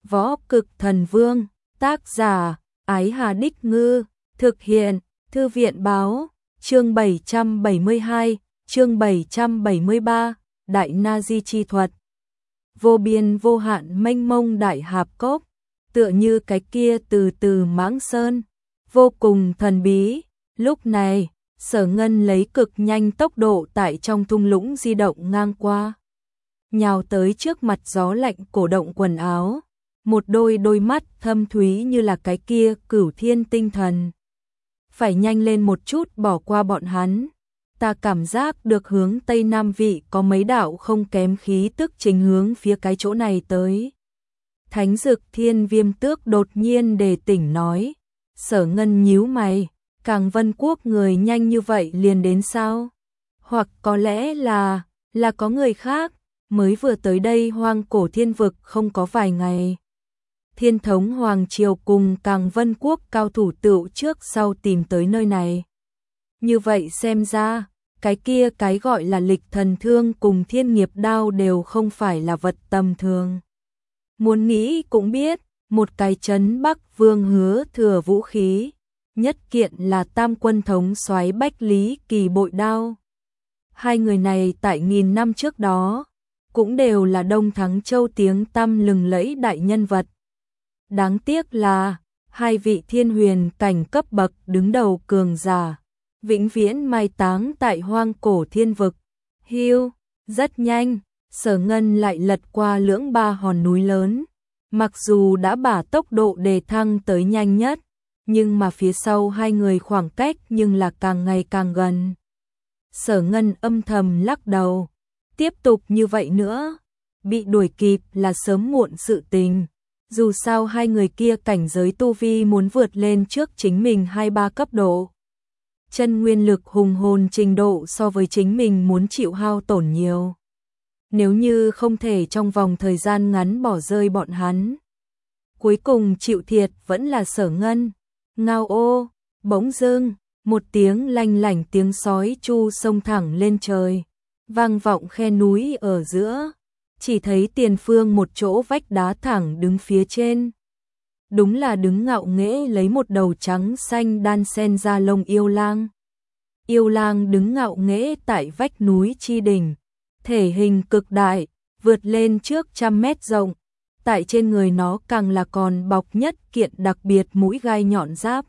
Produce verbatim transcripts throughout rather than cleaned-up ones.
Võ Cực Thần Vương, tác giả, Ái Hà Đích Ngư, thực hiện, Thư viện Báo, chương bảy trăm bảy mươi hai, chương bảy trăm bảy mươi ba, Đại Na Di Chi Thuật. Vô biên vô hạn mênh mông đại hạp cốc, tựa như cái kia từ từ mãng sơn, vô cùng thần bí. Lúc này, Sở Ngân lấy cực nhanh tốc độ tại trong thung lũng di động ngang qua, nhào tới trước mặt gió lạnh cổ động quần áo, một đôi đôi mắt thâm thúy như là cái kia cửu thiên tinh thần. Phải nhanh lên một chút bỏ qua bọn hắn, ta cảm giác được hướng Tây Nam vị có mấy đạo không kém khí tức chính hướng phía cái chỗ này tới. Thánh Dực Thiên Viêm Tước đột nhiên đề tỉnh nói. Sở Ngân nhíu mày, Càng Vân Quốc người nhanh như vậy liền đến sao? Hoặc có lẽ là, là có người khác, mới vừa tới đây Hoang Cổ Thiên Vực không có vài ngày. Thiên thống Hoàng Triều cùng Càng Vân Quốc cao thủ tựu trước sau tìm tới nơi này. Như vậy xem ra, cái kia cái gọi là Lịch Thần Thương cùng Thiên Nghiệp Đao đều không phải là vật tầm thường. Muốn nghĩ cũng biết, một cái trấn Bắc Vương Hứa Thừa vũ khí, nhất kiện là Tam Quân thống soái Bách Lý Kỳ bội đao. Hai người này tại nghìn năm trước đó, cũng đều là Đông Thắng Châu tiếng tăm lừng lẫy đại nhân vật. Đáng tiếc là, hai vị thiên huyền cảnh cấp bậc đứng đầu cường giả, vĩnh viễn mai táng tại Hoang Cổ Thiên Vực. Hiu, rất nhanh, Sở Ngân lại lật qua lưỡng ba hòn núi lớn. Mặc dù đã bả tốc độ đề thăng tới nhanh nhất, nhưng mà phía sau hai người khoảng cách nhưng là càng ngày càng gần. Sở Ngân âm thầm lắc đầu, tiếp tục như vậy nữa, bị đuổi kịp là sớm muộn sự tình. Dù sao hai người kia cảnh giới tu vi muốn vượt lên trước chính mình hai ba cấp độ. Chân nguyên lực hùng hồn trình độ so với chính mình muốn chịu hao tổn nhiều. Nếu như không thể trong vòng thời gian ngắn bỏ rơi bọn hắn, cuối cùng chịu thiệt vẫn là Sở Ngân. Ngao ô, bỗng dưng, một tiếng lanh lảnh tiếng sói chu xông thẳng lên trời, vang vọng khe núi ở giữa. Chỉ thấy tiền phương một chỗ vách đá thẳng đứng phía trên. Đúng là đứng ngạo nghễ lấy một đầu trắng xanh đan sen da lông yêu lang. Yêu lang đứng ngạo nghễ tại vách núi chi đỉnh, thể hình cực đại, vượt lên trước trăm mét rộng. Tại trên người nó càng là còn bọc nhất kiện đặc biệt mũi gai nhọn giáp.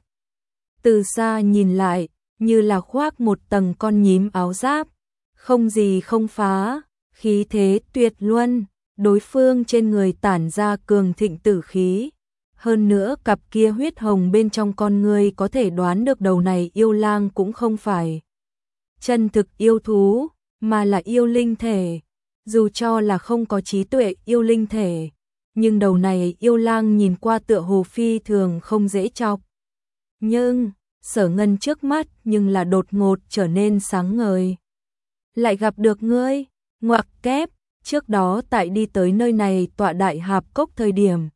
Từ xa nhìn lại, như là khoác một tầng con nhím áo giáp, không gì không phá. Khí thế tuyệt luân, đối phương trên người tản ra cường thịnh tử khí. Hơn nữa cặp kia huyết hồng bên trong con người có thể đoán được đầu này yêu lang cũng không phải chân thực yêu thú, mà là yêu linh thể. Dù cho là không có trí tuệ yêu linh thể, nhưng đầu này yêu lang nhìn qua tựa hồ phi thường không dễ chọc. Nhưng, Sở Ngân trước mắt nhưng là đột ngột trở nên sáng ngời. Lại gặp được ngươi. Ngoặc kép, trước đó tại đi tới nơi này tọa đại hạp cốc thời điểm,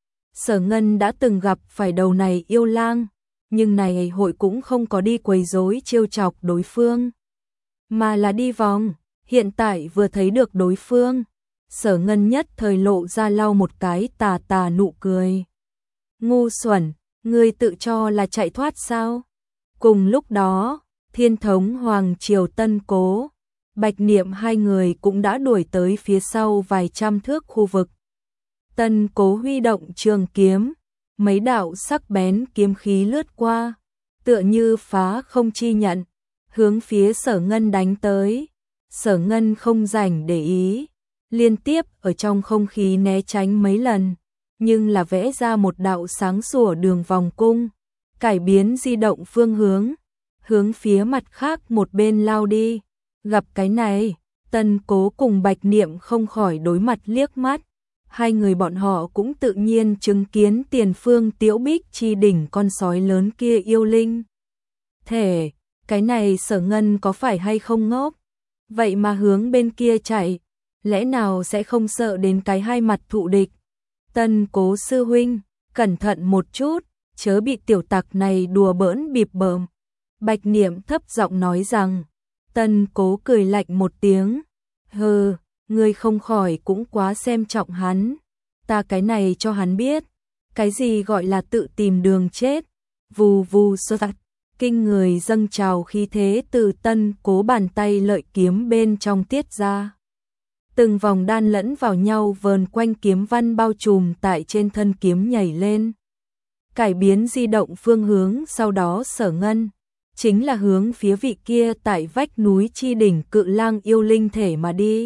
Sở Ngân đã từng gặp phải đầu này yêu lang, nhưng này hội cũng không có đi quấy rối trêu chọc đối phương, mà là đi vòng. Hiện tại vừa thấy được đối phương, Sở Ngân nhất thời lộ ra lau một cái tà tà nụ cười. Ngu xuẩn, ngươi tự cho là chạy thoát sao? Cùng lúc đó, Thiên thống Hoàng Triều Tân Cố, Bạch Niệm hai người cũng đã đuổi tới phía sau vài trăm thước khu vực. Tân Cố huy động trường kiếm, mấy đạo sắc bén kiếm khí lướt qua, tựa như phá không chi nhận, hướng phía Sở Ngân đánh tới. Sở Ngân không rảnh để ý, liên tiếp ở trong không khí né tránh mấy lần, nhưng là vẽ ra một đạo sáng sủa đường vòng cung, cải biến di động phương hướng, hướng phía mặt khác một bên lao đi. Gặp cái này, Tân Cố cùng Bạch Niệm không khỏi đối mặt liếc mắt. Hai người bọn họ cũng tự nhiên chứng kiến tiền phương Tiễu Bích chi đỉnh con sói lớn kia yêu linh thể. Cái này Sở Ngân có phải hay không ngốc? Vậy mà hướng bên kia chạy, lẽ nào sẽ không sợ đến cái hai mặt thụ địch? Tân Cố sư huynh, cẩn thận một chút, chớ bị tiểu tặc này đùa bỡn bịp bợm. Bạch Niệm thấp giọng nói rằng. Tân Cố cười lạnh một tiếng, hừ, ngươi không khỏi cũng quá xem trọng hắn. Ta cái này cho hắn biết, cái gì gọi là tự tìm đường chết. Vù vù sơ tạc, kinh người dâng trào khí thế từ Tân Cố bàn tay lợi kiếm bên trong tiết ra. Từng vòng đan lẫn vào nhau vờn quanh kiếm văn bao trùm tại trên thân kiếm nhảy lên. Cải biến di động phương hướng, sau đó Sở Ngân chính là hướng phía vị kia tại vách núi chi đỉnh cự lang yêu linh thể mà đi.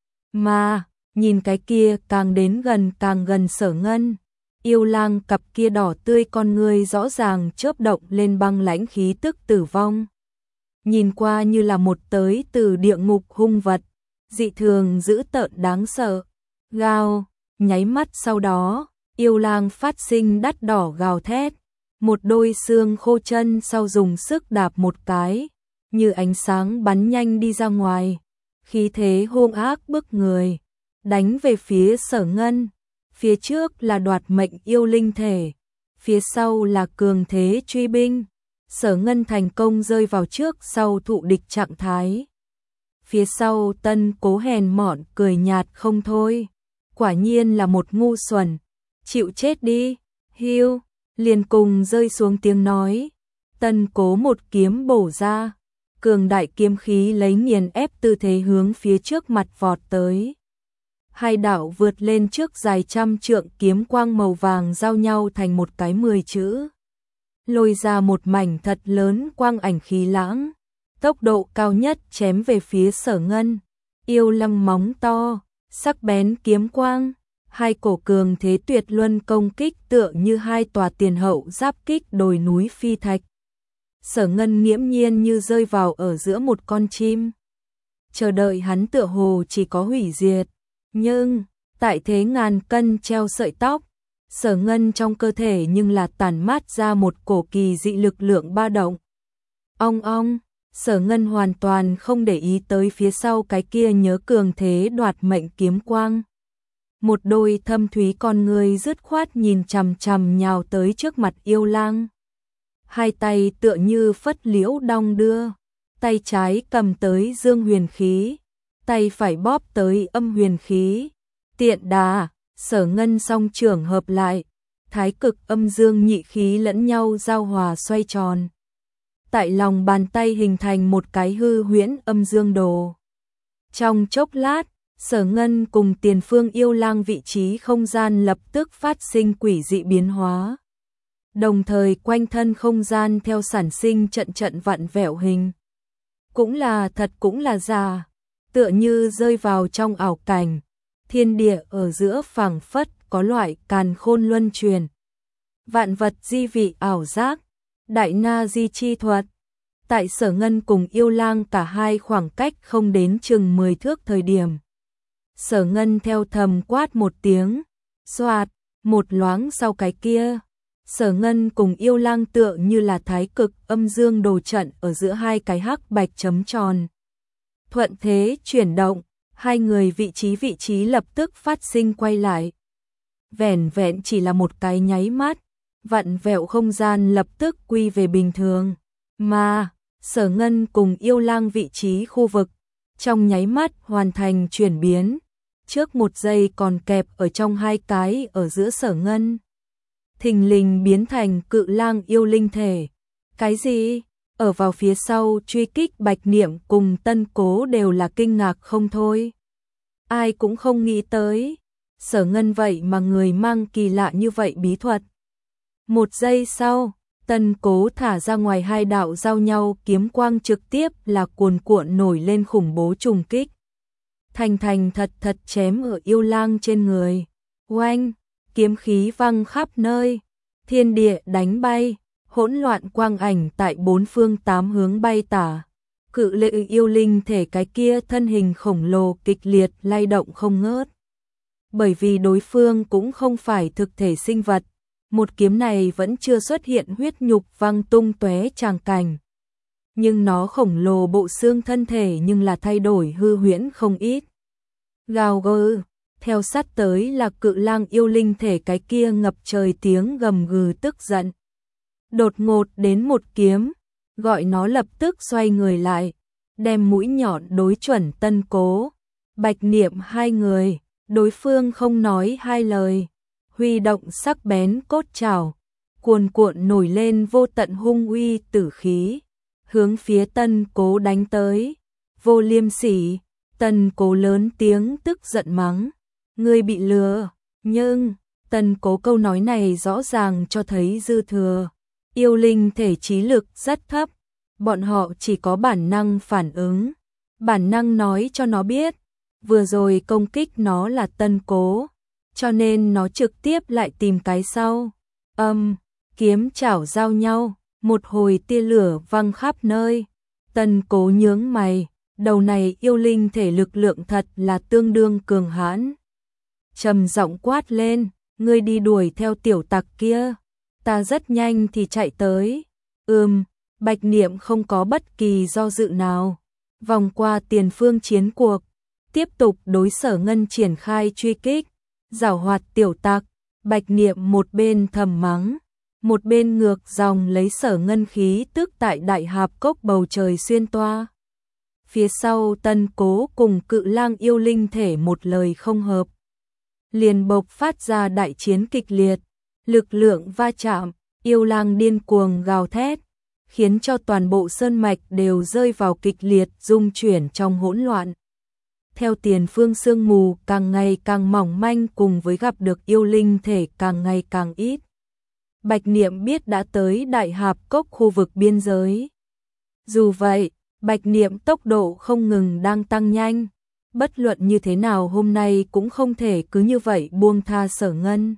Mà, nhìn cái kia càng đến gần càng gần Sở Ngân, yêu lang cặp kia đỏ tươi con ngươi rõ ràng chớp động lên băng lãnh khí tức tử vong. Nhìn qua như là một tới từ địa ngục hung vật, dị thường dữ tợn đáng sợ. Gào, nháy mắt sau đó, yêu lang phát sinh đắt đỏ gào thét, một đôi xương khô chân sau dùng sức đạp một cái, như ánh sáng bắn nhanh đi ra ngoài, khí thế hung ác bức người, đánh về phía Sở Ngân. Phía trước là đoạt mệnh yêu linh thể, phía sau là cường thế truy binh. Sở Ngân thành công rơi vào trước sau thụ địch trạng thái. Phía sau Tân Cố hèn mọn cười nhạt không thôi, quả nhiên là một ngu xuẩn, chịu chết đi, hiu, liền cùng rơi xuống tiếng nói. Tân Cố một kiếm bổ ra, cường đại kiếm khí lấy nghiền ép tư thế hướng phía trước mặt vọt tới. Hai đạo vượt lên trước dài trăm trượng kiếm quang màu vàng giao nhau thành một cái mười chữ. Lôi ra một mảnh thật lớn quang ảnh khí lãng, tốc độ cao nhất chém về phía Sở Ngân. Yêu lăng móng to, sắc bén kiếm quang, hai cổ cường thế tuyệt luân công kích tựa như hai tòa tiền hậu giáp kích đồi núi phi thạch. Sở Ngân nghiễm nhiên như rơi vào ở giữa một con chim. Chờ đợi hắn tựa hồ chỉ có hủy diệt. Nhưng, tại thế ngàn cân treo sợi tóc, Sở Ngân trong cơ thể nhưng là tản mát ra một cổ kỳ dị lực lượng ba động. Ong ong, Sở Ngân hoàn toàn không để ý tới phía sau cái kia nhớ cường thế đoạt mệnh kiếm quang. Một đôi thâm thúy con người dứt khoát nhìn chằm chằm nhào tới trước mặt yêu lang. Hai tay tựa như phất liễu đong đưa, tay trái cầm tới dương huyền khí, tay phải bóp tới âm huyền khí. Tiện đà, Sở Ngân song trưởng hợp lại, thái cực âm dương nhị khí lẫn nhau giao hòa xoay tròn. Tại lòng bàn tay hình thành một cái hư huyễn âm dương đồ. Trong chốc lát, Sở Ngân cùng tiền phương yêu lang vị trí không gian lập tức phát sinh quỷ dị biến hóa. Đồng thời quanh thân không gian theo sản sinh trận trận vặn vẹo hình. Cũng là thật cũng là giả, tựa như rơi vào trong ảo cảnh, thiên địa ở giữa phảng phất có loại càn khôn luân truyền. Vạn vật di vị ảo giác, đại na di chi thuật. Tại Sở Ngân cùng yêu lang cả hai khoảng cách không đến chừng mười thước thời điểm. Sở Ngân theo thầm quát một tiếng, xoạt, một loáng sau cái kia. Sở Ngân cùng yêu lang tựa như là thái cực âm dương đồ trận ở giữa hai cái hắc bạch chấm tròn. Thuận thế chuyển động, hai người vị trí vị trí lập tức phát sinh quay lại. Vẻn vẹn chỉ là một cái nháy mắt, vặn vẹo không gian lập tức quy về bình thường. Mà, Sở Ngân cùng yêu lang vị trí khu vực, trong nháy mắt hoàn thành chuyển biến. Trước một giây còn kẹp ở trong hai cái ở giữa Sở Ngân. Thình lình biến thành cự lang yêu linh thể. Cái gì? Ở vào phía sau truy kích Bạch Niệm cùng Tân Cố đều là kinh ngạc không thôi. Ai cũng không nghĩ tới. Sở Ngân vậy mà người mang kỳ lạ như vậy bí thuật. Một giây sau, Tân Cố thả ra ngoài hai đạo giao nhau kiếm quang trực tiếp là cuồn cuộn nổi lên khủng bố trùng kích. Thành thành thật thật chém ở yêu lang trên người. Oanh, kiếm khí văng khắp nơi, thiên địa đánh bay, hỗn loạn quang ảnh tại bốn phương tám hướng bay tả. Cự lệ yêu linh thể cái kia thân hình khổng lồ kịch liệt lay động không ngớt. Bởi vì đối phương cũng không phải thực thể sinh vật, một kiếm này vẫn chưa xuất hiện huyết nhục văng tung tóe tràng cảnh. Nhưng nó khổng lồ bộ xương thân thể nhưng là thay đổi hư huyễn không ít. Gào gừ, theo sát tới là cự lang yêu linh thể cái kia ngập trời tiếng gầm gừ tức giận. Đột ngột đến một kiếm, gọi nó lập tức xoay người lại, đem mũi nhọn đối chuẩn Tân Cố, Bạch Niệm hai người, Đối phương không nói hai lời, huy động sắc bén cốt trảo, cuồn cuộn nổi lên vô tận hung uy tử khí, hướng phía Tân Cố đánh tới. Vô liêm sỉ, Tân Cố lớn tiếng tức giận mắng, ngươi bị lừa. Nhưng Tân Cố câu nói này rõ ràng cho thấy dư thừa yêu linh thể trí lực rất thấp, bọn họ chỉ có bản năng phản ứng, bản năng nói cho nó biết, vừa rồi công kích nó là Tân Cố, cho nên nó trực tiếp lại tìm cái sau. Âm, kiếm chảo giao nhau, một hồi tia lửa văng khắp nơi. Tân Cố nhướng mày, đầu này yêu linh thể lực lượng thật là tương đương cường hãn. Trầm giọng quát lên, ngươi đi đuổi theo tiểu tặc kia, ta rất nhanh thì chạy tới. Ừm, Bạch Niệm không có bất kỳ do dự nào, vòng qua tiền phương chiến cuộc, tiếp tục đối Sở Ngân triển khai truy kích. Giảo hoạt tiểu tặc, Bạch Niệm một bên thầm mắng, một bên ngược dòng lấy Sở Ngân khí tức tại đại hạp cốc bầu trời xuyên toa. Phía sau Tân Cố cùng Cự Lang yêu linh thể một lời không hợp, liền bộc phát ra đại chiến kịch liệt, lực lượng va chạm, yêu lang điên cuồng gào thét, khiến cho toàn bộ sơn mạch đều rơi vào kịch liệt rung chuyển trong hỗn loạn. Theo tiền phương sương mù càng ngày càng mỏng manh cùng với gặp được yêu linh thể càng ngày càng ít, Bạch Niệm biết đã tới đại hạp cốc khu vực biên giới. Dù vậy, Bạch Niệm tốc độ không ngừng đang tăng nhanh, bất luận như thế nào hôm nay cũng không thể cứ như vậy buông tha Sở Ngân.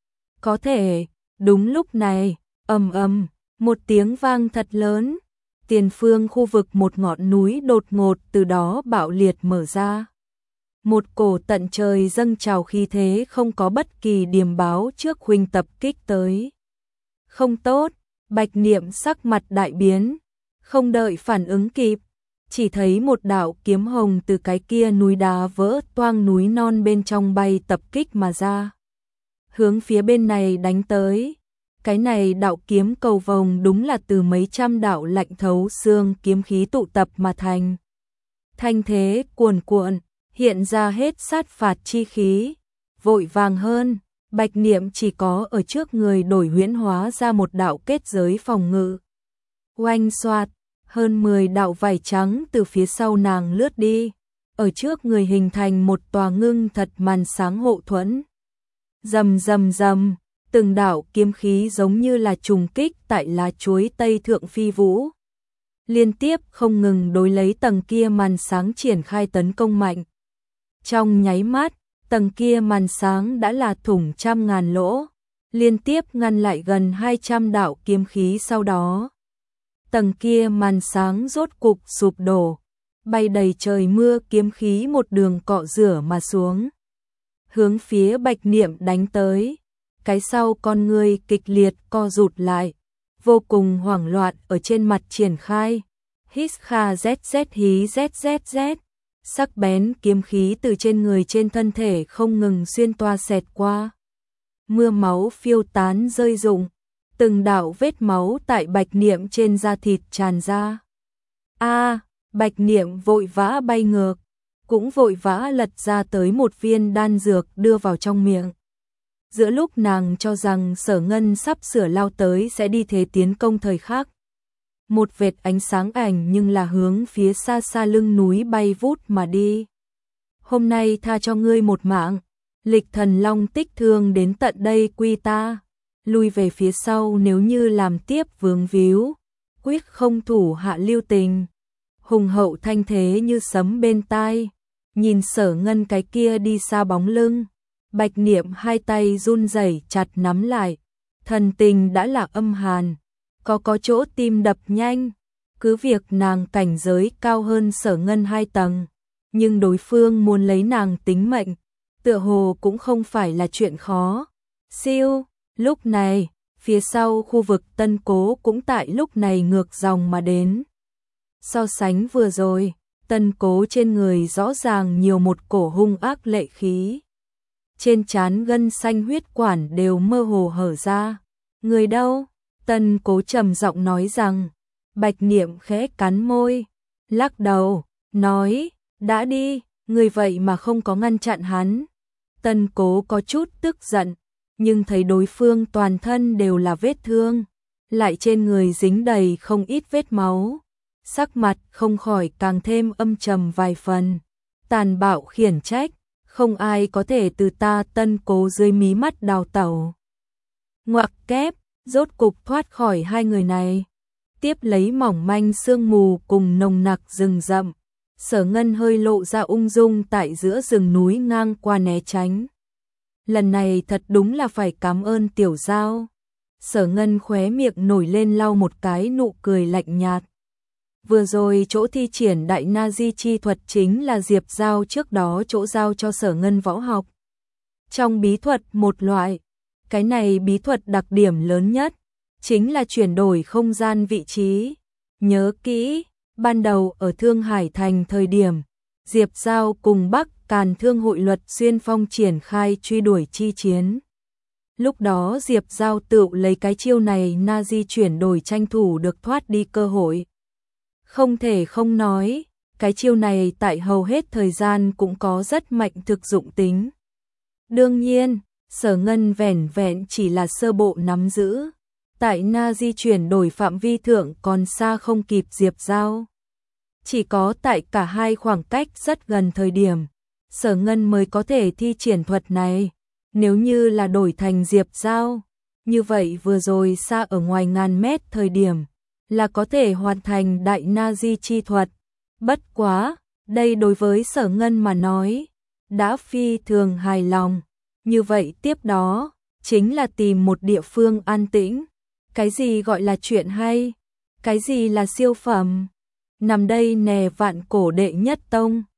Có thể, đúng lúc này, ầm ầm, một tiếng vang thật lớn, tiền phương khu vực một ngọn núi đột ngột từ đó bạo liệt mở ra. Một cổ tận trời dâng trào khí thế không có bất kỳ điềm báo trước huynh tập kích tới. Không tốt, Bạch Niệm sắc mặt đại biến, không đợi phản ứng kịp, chỉ thấy một đạo kiếm hồng từ cái kia núi đá vỡ toang núi non bên trong bay tập kích mà ra, hướng phía bên này đánh tới. Cái này đạo kiếm cầu vồng đúng là từ mấy trăm đạo lạnh thấu xương kiếm khí tụ tập mà thành. Thanh thế cuồn cuộn, hiện ra hết sát phạt chi khí. Vội vàng hơn, Bạch Niệm chỉ có ở trước người đổi huyễn hóa ra một đạo kết giới phòng ngự. Oanh xoạt, hơn mười đạo vảy trắng từ phía sau nàng lướt đi, ở trước người hình thành một tòa ngưng thật màn sáng hộ thuẫn. Rầm rầm rầm, từng đạo kiếm khí giống như là trùng kích tại lá chuối tây thượng phi vũ, liên tiếp không ngừng đối lấy tầng kia màn sáng triển khai tấn công mạnh. Trong nháy mắt, tầng kia màn sáng đã là thủng trăm ngàn lỗ, liên tiếp ngăn lại gần hai trăm đạo kiếm khí. Sau đó, tầng kia màn sáng rốt cục sụp đổ, bay đầy trời mưa kiếm khí một đường cọ rửa mà xuống, hướng phía Bạch Niệm đánh tới. Cái sau con người kịch liệt co rụt lại, vô cùng hoảng loạn ở trên mặt triển khai. Hít kha zz hí zzz, sắc bén kiếm khí từ trên người trên thân thể không ngừng xuyên toa xẹt qua. Mưa máu phiêu tán rơi rụng, từng đạo vết máu tại Bạch Niệm trên da thịt tràn ra. A, Bạch Niệm vội vã bay ngược, cũng vội vã lật ra tới một viên đan dược đưa vào trong miệng. Giữa lúc nàng cho rằng Sở Ngân sắp sửa lao tới sẽ đi thế tiến công thời khắc, một vệt ánh sáng ảnh nhưng là hướng phía xa xa lưng núi bay vút mà đi. Hôm nay tha cho ngươi một mạng, Lịch Thần Long tích thương đến tận đây quy ta, lui về phía sau nếu như làm tiếp vướng víu, quyết không thủ hạ lưu tình. Hùng hậu thanh thế như sấm bên tai, nhìn Sở Ngân cái kia đi xa bóng lưng, Bạch Niệm hai tay run rẩy chặt nắm lại, thần tình đã là âm hàn, có có chỗ tim đập nhanh. Cứ việc nàng cảnh giới cao hơn Sở Ngân hai tầng, nhưng đối phương muốn lấy nàng tính mệnh, tựa hồ cũng không phải là chuyện khó. Siêu, lúc này, phía sau khu vực Tân Cố cũng tại lúc này ngược dòng mà đến. So sánh vừa rồi, Tân Cố trên người rõ ràng nhiều một cổ hung ác lệ khí. Trên trán gân xanh huyết quản đều mơ hồ hở ra. Người đâu? Tân Cố trầm giọng nói rằng. Bạch Niệm khẽ cắn môi, lắc đầu, nói, đã đi, người vậy mà không có ngăn chặn hắn. Tân Cố có chút tức giận, nhưng thấy đối phương toàn thân đều là vết thương, lại trên người dính đầy không ít vết máu, sắc mặt không khỏi càng thêm âm trầm vài phần, tàn bạo khiển trách, không ai có thể từ ta Tân Cố dưới mí mắt đào tẩu. Ngoặc kép, rốt cục thoát khỏi hai người này. Tiếp lấy mỏng manh sương mù cùng nồng nặc rừng rậm, Sở Ngân hơi lộ ra ung dung tại giữa rừng núi ngang qua né tránh. Lần này thật đúng là phải cảm ơn Tiểu Giao. Sở Ngân khóe miệng nổi lên lau một cái nụ cười lạnh nhạt. Vừa rồi chỗ thi triển đại na di chi thuật chính là Diệp Giao trước đó chỗ giao cho Sở Ngân võ học. Trong bí thuật một loại, cái này bí thuật đặc điểm lớn nhất chính là chuyển đổi không gian vị trí. Nhớ kỹ, ban đầu ở Thương Hải Thành thời điểm, Diệp Giao cùng Bắc Càn Thương hội Luật Xuyên Phong triển khai truy đuổi chi chiến. Lúc đó Diệp Giao tự lấy cái chiêu này na di chuyển đổi tranh thủ được thoát đi cơ hội. Không thể không nói, cái chiêu này tại hầu hết thời gian cũng có rất mạnh thực dụng tính. Đương nhiên, Sở Ngân vẻn vẹn chỉ là sơ bộ nắm giữ. Tại na di chuyển đổi phạm vi thượng còn xa không kịp Diệp Giao. Chỉ có tại cả hai khoảng cách rất gần thời điểm, Sở Ngân mới có thể thi triển thuật này. Nếu như là đổi thành Diệp Giao, như vậy vừa rồi xa ở ngoài ngàn mét thời điểm, là có thể hoàn thành đại na di chi thuật. Bất quá, đây đối với Sở Ngân mà nói, đã phi thường hài lòng. Như vậy tiếp đó, chính là tìm một địa phương an tĩnh. Cái gì gọi là chuyện hay? Cái gì là siêu phẩm? Nằm đây nè Vạn Cổ đệ nhất tông.